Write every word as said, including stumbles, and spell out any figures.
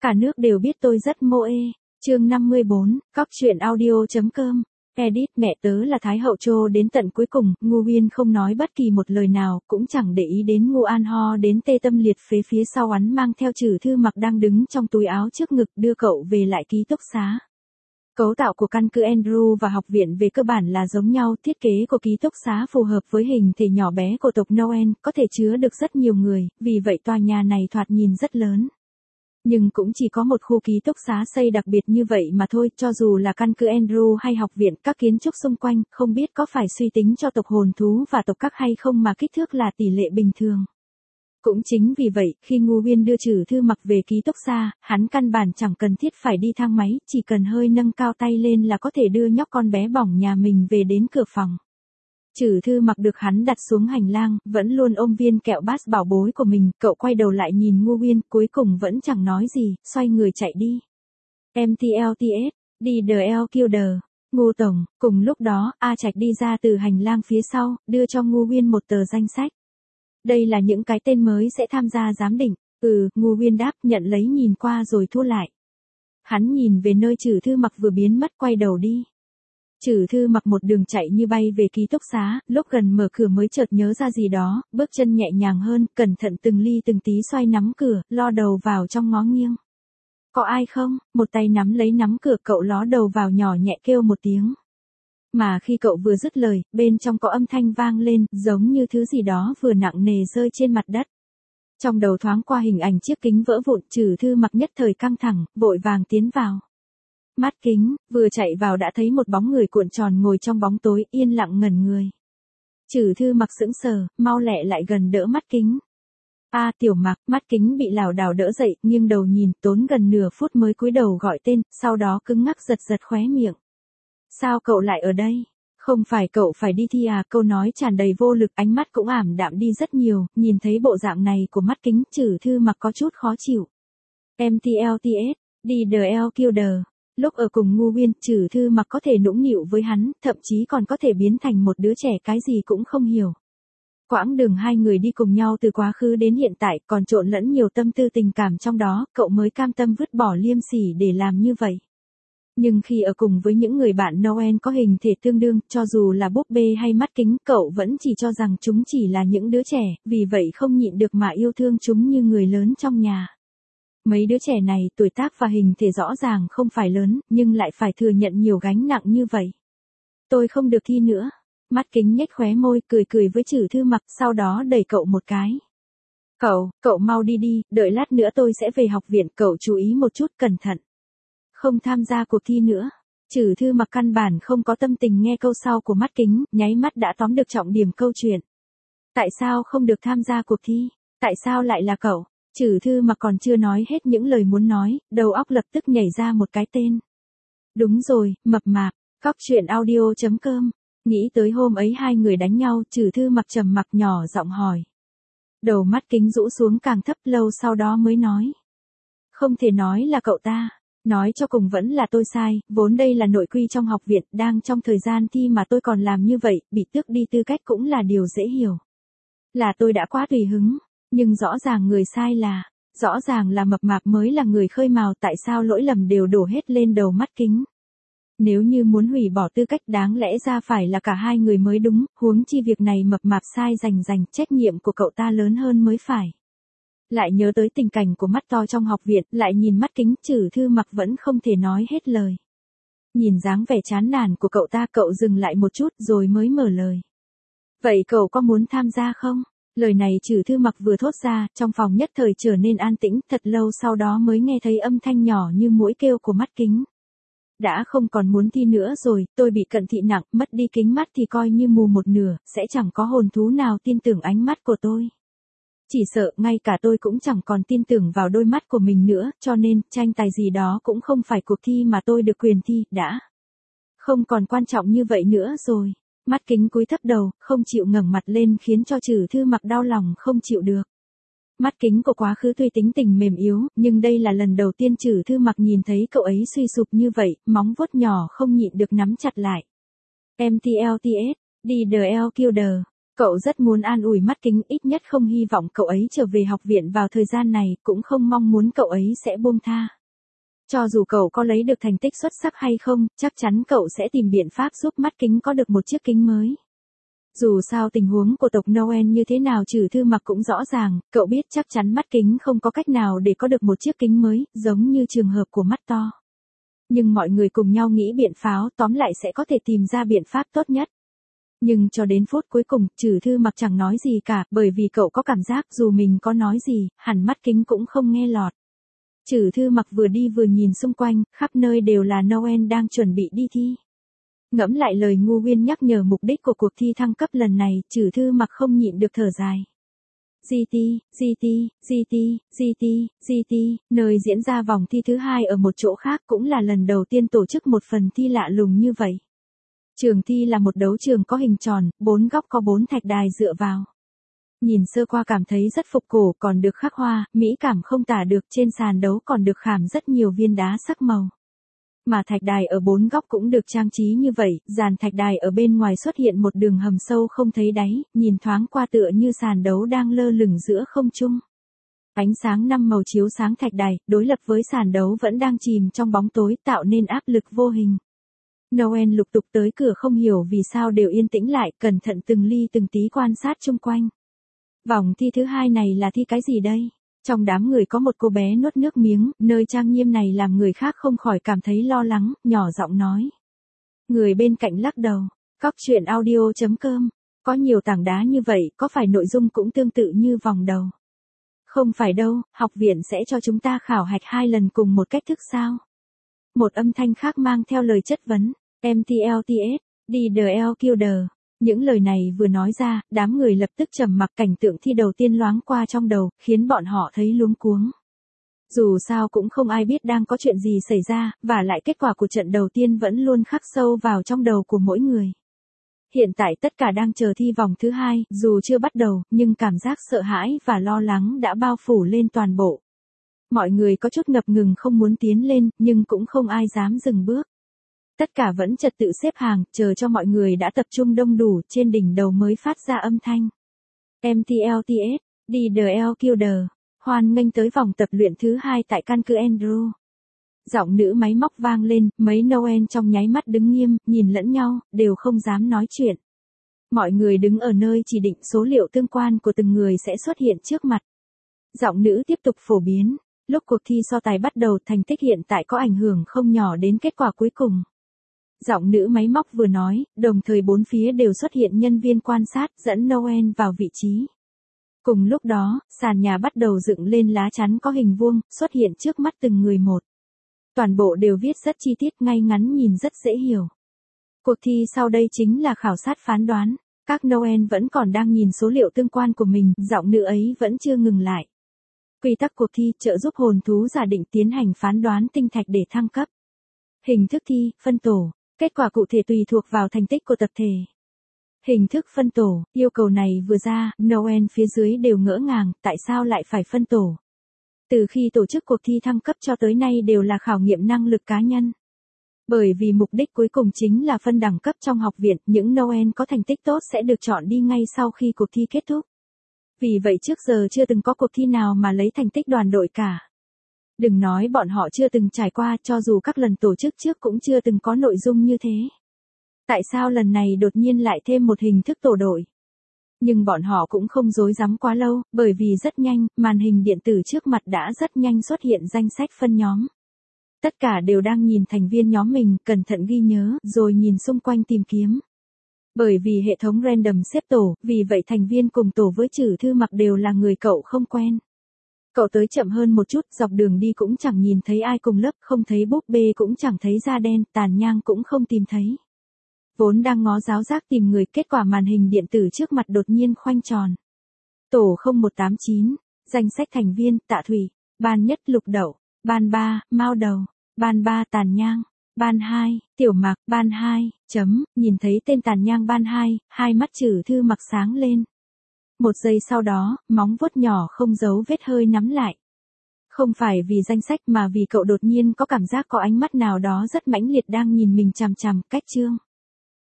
Cả nước đều biết tôi rất mô ê. Chương năm mươi bốn, cóc truyện audio.com. Edit mẹ tớ là Thái hậu Trô đến tận cuối cùng, Ngu Uyên không nói bất kỳ một lời nào, cũng chẳng để ý đến Ngu An Ho đến tê tâm liệt phế phía sau hắn mang theo Trử Thư Mặc đang đứng trong túi áo trước ngực đưa cậu về lại ký túc xá. Cấu tạo của căn cứ Andrew và học viện về cơ bản là giống nhau, thiết kế của ký túc xá phù hợp với hình thể nhỏ bé của tộc Noel, có thể chứa được rất nhiều người, vì vậy tòa nhà này thoạt nhìn rất lớn. Nhưng cũng chỉ có một khu ký túc xá xây đặc biệt như vậy mà thôi, cho dù là căn cứ Andrew hay học viện, các kiến trúc xung quanh, không biết có phải suy tính cho tộc hồn thú và tộc các hay không mà kích thước là tỷ lệ bình thường. Cũng chính vì vậy, khi Ngu Uyên đưa Trử Thư Mặc về ký túc xá, hắn căn bản chẳng cần thiết phải đi thang máy, chỉ cần hơi nâng cao tay lên là có thể đưa nhóc con bé bỏng nhà mình về đến cửa phòng. Trử Thư Mặc được hắn đặt xuống hành lang, vẫn luôn ôm viên kẹo bát bảo bối của mình, cậu quay đầu lại nhìn Ngu Uyên, cuối cùng vẫn chẳng nói gì, xoay người chạy đi. em tê lờ tê ét, đi đờ eo kill đờ, Ngu Tổng, cùng lúc đó, A Trạch đi ra từ hành lang phía sau, đưa cho Ngu Uyên một tờ danh sách. Đây là những cái tên mới sẽ tham gia giám định, ừ, Ngu Uyên đáp, nhận lấy nhìn qua rồi thu lại. Hắn nhìn về nơi Trử Thư Mặc vừa biến mất quay đầu đi. Trử Thư Mặc một đường chạy như bay về ký túc xá, lúc gần mở cửa mới chợt nhớ ra gì đó, bước chân nhẹ nhàng hơn, cẩn thận từng ly từng tí xoay nắm cửa, lo đầu vào trong ngó nghiêng. Có ai không? Một tay nắm lấy nắm cửa, cậu ló đầu vào nhỏ nhẹ kêu một tiếng. Mà khi cậu vừa dứt lời, bên trong có âm thanh vang lên, giống như thứ gì đó vừa nặng nề rơi trên mặt đất. Trong đầu thoáng qua hình ảnh chiếc kính vỡ vụn, Trử Thư Mặc nhất thời căng thẳng, vội vàng tiến vào. Mắt kính, vừa chạy vào đã thấy một bóng người cuộn tròn ngồi trong bóng tối, yên lặng ngẩn người. Trử Thư Mặc sững sờ, mau lẹ lại gần đỡ mắt kính. A Tiểu Mặc, mắt kính bị lảo đảo đỡ dậy, nghiêng đầu nhìn, tốn gần nửa phút mới cúi đầu gọi tên, sau đó cứng ngắc giật giật khóe miệng. Sao cậu lại ở đây? Không phải cậu phải đi thi à? Câu nói tràn đầy vô lực, ánh mắt cũng ảm đạm đi rất nhiều, nhìn thấy bộ dạng này của mắt kính, Trử Thư Mặc có chút khó chịu. em tê lờ tê ét, đi đờ eo kill đờ. Lúc ở cùng Ngu Uyên, Trử Thư Mặc có thể nũng nịu với hắn, thậm chí còn có thể biến thành một đứa trẻ cái gì cũng không hiểu. Quãng đường hai người đi cùng nhau từ quá khứ đến hiện tại, còn trộn lẫn nhiều tâm tư tình cảm trong đó, cậu mới cam tâm vứt bỏ liêm sỉ để làm như vậy. Nhưng khi ở cùng với những người bạn Noel có hình thể tương đương, cho dù là búp bê hay mắt kính, cậu vẫn chỉ cho rằng chúng chỉ là những đứa trẻ, vì vậy không nhịn được mà yêu thương chúng như người lớn trong nhà. Mấy đứa trẻ này tuổi tác và hình thể rõ ràng không phải lớn, nhưng lại phải thừa nhận nhiều gánh nặng như vậy. Tôi không được thi nữa. Mắt kính nhếch khóe môi, cười cười với Trử Thư Mặc, sau đó đẩy cậu một cái. Cậu, cậu mau đi đi, đợi lát nữa tôi sẽ về học viện, cậu chú ý một chút, cẩn thận. Không tham gia cuộc thi nữa. Trử Thư Mặc căn bản không có tâm tình nghe câu sau của mắt kính, nháy mắt đã tóm được trọng điểm câu chuyện. Tại sao không được tham gia cuộc thi? Tại sao lại là cậu? Trử Thư Mặc còn chưa nói hết những lời muốn nói, đầu óc lập tức nhảy ra một cái tên. Đúng rồi, mập mạp, cóc truyện audio.com. Nghĩ tới hôm ấy hai người đánh nhau, Trử Thư Mặc trầm mặc nhỏ giọng hỏi. Đầu mắt kính rũ xuống càng thấp, lâu sau đó mới nói. Không thể nói là cậu ta. Nói cho cùng vẫn là tôi sai, vốn đây là nội quy trong học viện, đang trong thời gian thi mà tôi còn làm như vậy, bị tước đi tư cách cũng là điều dễ hiểu. Là tôi đã quá tùy hứng, nhưng rõ ràng người sai là, rõ ràng là mập mạp mới là người khơi mào, tại sao lỗi lầm đều đổ hết lên đầu mắt kính. Nếu như muốn hủy bỏ tư cách đáng lẽ ra phải là cả hai người mới đúng, huống chi việc này mập mạp sai rành rành, trách nhiệm của cậu ta lớn hơn mới phải. Lại nhớ tới tình cảnh của mắt to trong học viện, lại nhìn mắt kính, Trử Thư Mặc vẫn không thể nói hết lời. Nhìn dáng vẻ chán nản của cậu ta, cậu dừng lại một chút rồi mới mở lời. Vậy cậu có muốn tham gia không? Lời này Trử Thư Mặc vừa thốt ra, trong phòng nhất thời trở nên an tĩnh, thật lâu sau đó mới nghe thấy âm thanh nhỏ như muỗi kêu của mắt kính. Đã không còn muốn thi nữa rồi, tôi bị cận thị nặng, mất đi kính mắt thì coi như mù một nửa, sẽ chẳng có hồn thú nào tin tưởng ánh mắt của tôi. Chỉ sợ, ngay cả tôi cũng chẳng còn tin tưởng vào đôi mắt của mình nữa, cho nên, tranh tài gì đó cũng không phải cuộc thi mà tôi được quyền thi, đã. Không còn quan trọng như vậy nữa rồi. Mắt kính cúi thấp đầu, không chịu ngẩng mặt lên khiến cho Trử Thư Mặc đau lòng không chịu được. Mắt kính của quá khứ tuy tính tình mềm yếu, nhưng đây là lần đầu tiên Trử Thư Mặc nhìn thấy cậu ấy suy sụp như vậy, móng vuốt nhỏ không nhịn được nắm chặt lại. em tê lờ tê ét, đi đờ eo kill đờ. Cậu rất muốn an ủi mắt kính, ít nhất không hy vọng cậu ấy trở về học viện vào thời gian này, cũng không mong muốn cậu ấy sẽ buông tha. Cho dù cậu có lấy được thành tích xuất sắc hay không, chắc chắn cậu sẽ tìm biện pháp giúp mắt kính có được một chiếc kính mới. Dù sao tình huống của tộc Noel như thế nào Trừ Thư Mặc cũng rõ ràng, cậu biết chắc chắn mắt kính không có cách nào để có được một chiếc kính mới, giống như trường hợp của mắt to. Nhưng mọi người cùng nhau nghĩ biện pháo, tóm lại sẽ có thể tìm ra biện pháp tốt nhất. Nhưng cho đến phút cuối cùng, Trừ Thư Mặc chẳng nói gì cả, bởi vì cậu có cảm giác dù mình có nói gì, hẳn mắt kính cũng không nghe lọt. Trừ Thư Mặc vừa đi vừa nhìn xung quanh, khắp nơi đều là Noel đang chuẩn bị đi thi. Ngẫm lại lời Ngô Uyên nhắc nhở mục đích của cuộc thi thăng cấp lần này, Trừ Thư Mặc không nhịn được thở dài. giê tê, giê tê, giê tê, giê tê, giê tê, nơi diễn ra vòng thi thứ hai ở một chỗ khác cũng là lần đầu tiên tổ chức một phần thi lạ lùng như vậy. Trường thi là một đấu trường có hình tròn, bốn góc có bốn thạch đài dựa vào. Nhìn sơ qua cảm thấy rất phục cổ, còn được khắc hoa, mỹ cảm không tả được, trên sàn đấu còn được khảm rất nhiều viên đá sắc màu. Mà thạch đài ở bốn góc cũng được trang trí như vậy, dàn thạch đài ở bên ngoài xuất hiện một đường hầm sâu không thấy đáy, nhìn thoáng qua tựa như sàn đấu đang lơ lửng giữa không trung. Ánh sáng năm màu chiếu sáng thạch đài, đối lập với sàn đấu vẫn đang chìm trong bóng tối, tạo nên áp lực vô hình. Noel lục tục tới cửa không hiểu vì sao đều yên tĩnh lại, cẩn thận từng ly từng tí quan sát chung quanh. Vòng thi thứ hai này là thi cái gì đây? Trong đám người có một cô bé nuốt nước miếng, nơi trang nghiêm này làm người khác không khỏi cảm thấy lo lắng, nhỏ giọng nói. Người bên cạnh lắc đầu, Cóc truyện audio chấm com, có nhiều tảng đá như vậy, có phải nội dung cũng tương tự như vòng đầu? Không phải đâu, học viện sẽ cho chúng ta khảo hạch hai lần cùng một cách thức sao? Một âm thanh khác mang theo lời chất vấn, em tê lờ tê ét, đi đờ eo kill đờ. Những lời này vừa nói ra, đám người lập tức trầm mặc, cảnh tượng thi đầu tiên loáng qua trong đầu, khiến bọn họ thấy luống cuống. Dù sao cũng không ai biết đang có chuyện gì xảy ra, và lại kết quả của trận đầu tiên vẫn luôn khắc sâu vào trong đầu của mỗi người. Hiện tại tất cả đang chờ thi vòng thứ hai, dù chưa bắt đầu, nhưng cảm giác sợ hãi và lo lắng đã bao phủ lên toàn bộ. Mọi người có chút ngập ngừng không muốn tiến lên, nhưng cũng không ai dám dừng bước. Tất cả vẫn trật tự xếp hàng, chờ cho mọi người đã tập trung đông đủ, trên đỉnh đầu mới phát ra âm thanh. em tê lờ tê ét, đi đờ eo kill đờ, hoan nghênh tới vòng tập luyện thứ hai tại căn cứ Andrew. Giọng nữ máy móc vang lên, mấy Noel trong nháy mắt đứng nghiêm, nhìn lẫn nhau, đều không dám nói chuyện. Mọi người đứng ở nơi chỉ định, số liệu tương quan của từng người sẽ xuất hiện trước mặt. Giọng nữ tiếp tục phổ biến, lúc cuộc thi so tài bắt đầu, thành tích hiện tại có ảnh hưởng không nhỏ đến kết quả cuối cùng. Giọng nữ máy móc vừa nói, đồng thời bốn phía đều xuất hiện nhân viên quan sát, dẫn Noel vào vị trí. Cùng lúc đó, sàn nhà bắt đầu dựng lên lá chắn có hình vuông, xuất hiện trước mắt từng người một. Toàn bộ đều viết rất chi tiết, ngay ngắn, nhìn rất dễ hiểu. Cuộc thi sau đây chính là khảo sát phán đoán. Các Noel vẫn còn đang nhìn số liệu tương quan của mình, giọng nữ ấy vẫn chưa ngừng lại. Quy tắc cuộc thi, trợ giúp hồn thú giả định tiến hành phán đoán tinh thạch để thăng cấp. Hình thức thi, phân tổ. Kết quả cụ thể tùy thuộc vào thành tích của tập thể. Hình thức phân tổ, yêu cầu này vừa ra, Noel phía dưới đều ngỡ ngàng, tại sao lại phải phân tổ? Từ khi tổ chức cuộc thi thăng cấp cho tới nay đều là khảo nghiệm năng lực cá nhân. Bởi vì mục đích cuối cùng chính là phân đẳng cấp trong học viện, những Noel có thành tích tốt sẽ được chọn đi ngay sau khi cuộc thi kết thúc. Vì vậy trước giờ chưa từng có cuộc thi nào mà lấy thành tích đoàn đội cả. Đừng nói bọn họ chưa từng trải qua, cho dù các lần tổ chức trước cũng chưa từng có nội dung như thế. Tại sao lần này đột nhiên lại thêm một hình thức tổ đội? Nhưng bọn họ cũng không rối rắm quá lâu, bởi vì rất nhanh, màn hình điện tử trước mặt đã rất nhanh xuất hiện danh sách phân nhóm. Tất cả đều đang nhìn thành viên nhóm mình, cẩn thận ghi nhớ, rồi nhìn xung quanh tìm kiếm. Bởi vì hệ thống random xếp tổ, vì vậy thành viên cùng tổ với Trừ Thư Mặc đều là người cậu không quen. Cậu tới chậm hơn một chút, dọc đường đi cũng chẳng nhìn thấy ai cùng lớp, không thấy búp bê cũng chẳng thấy da đen, Tàn Nhang cũng không tìm thấy. Vốn đang ngó giáo giác tìm người, kết quả màn hình điện tử trước mặt đột nhiên khoanh tròn. Tổ không một tám chín, danh sách thành viên, Tạ Thủy, ban nhất Lục Đậu, ban ba, Mao Đầu, ban ba Tàn Nhang, ban hai, Tiểu Mặc, ban hai, chấm, nhìn thấy tên Tàn Nhang ban hai, hai mắt Trừ Thư Mặc sáng lên. Một giây sau đó, móng vuốt nhỏ không giấu vết hơi nắm lại. Không phải vì danh sách mà vì cậu đột nhiên có cảm giác có ánh mắt nào đó rất mãnh liệt đang nhìn mình chằm chằm, cách chương.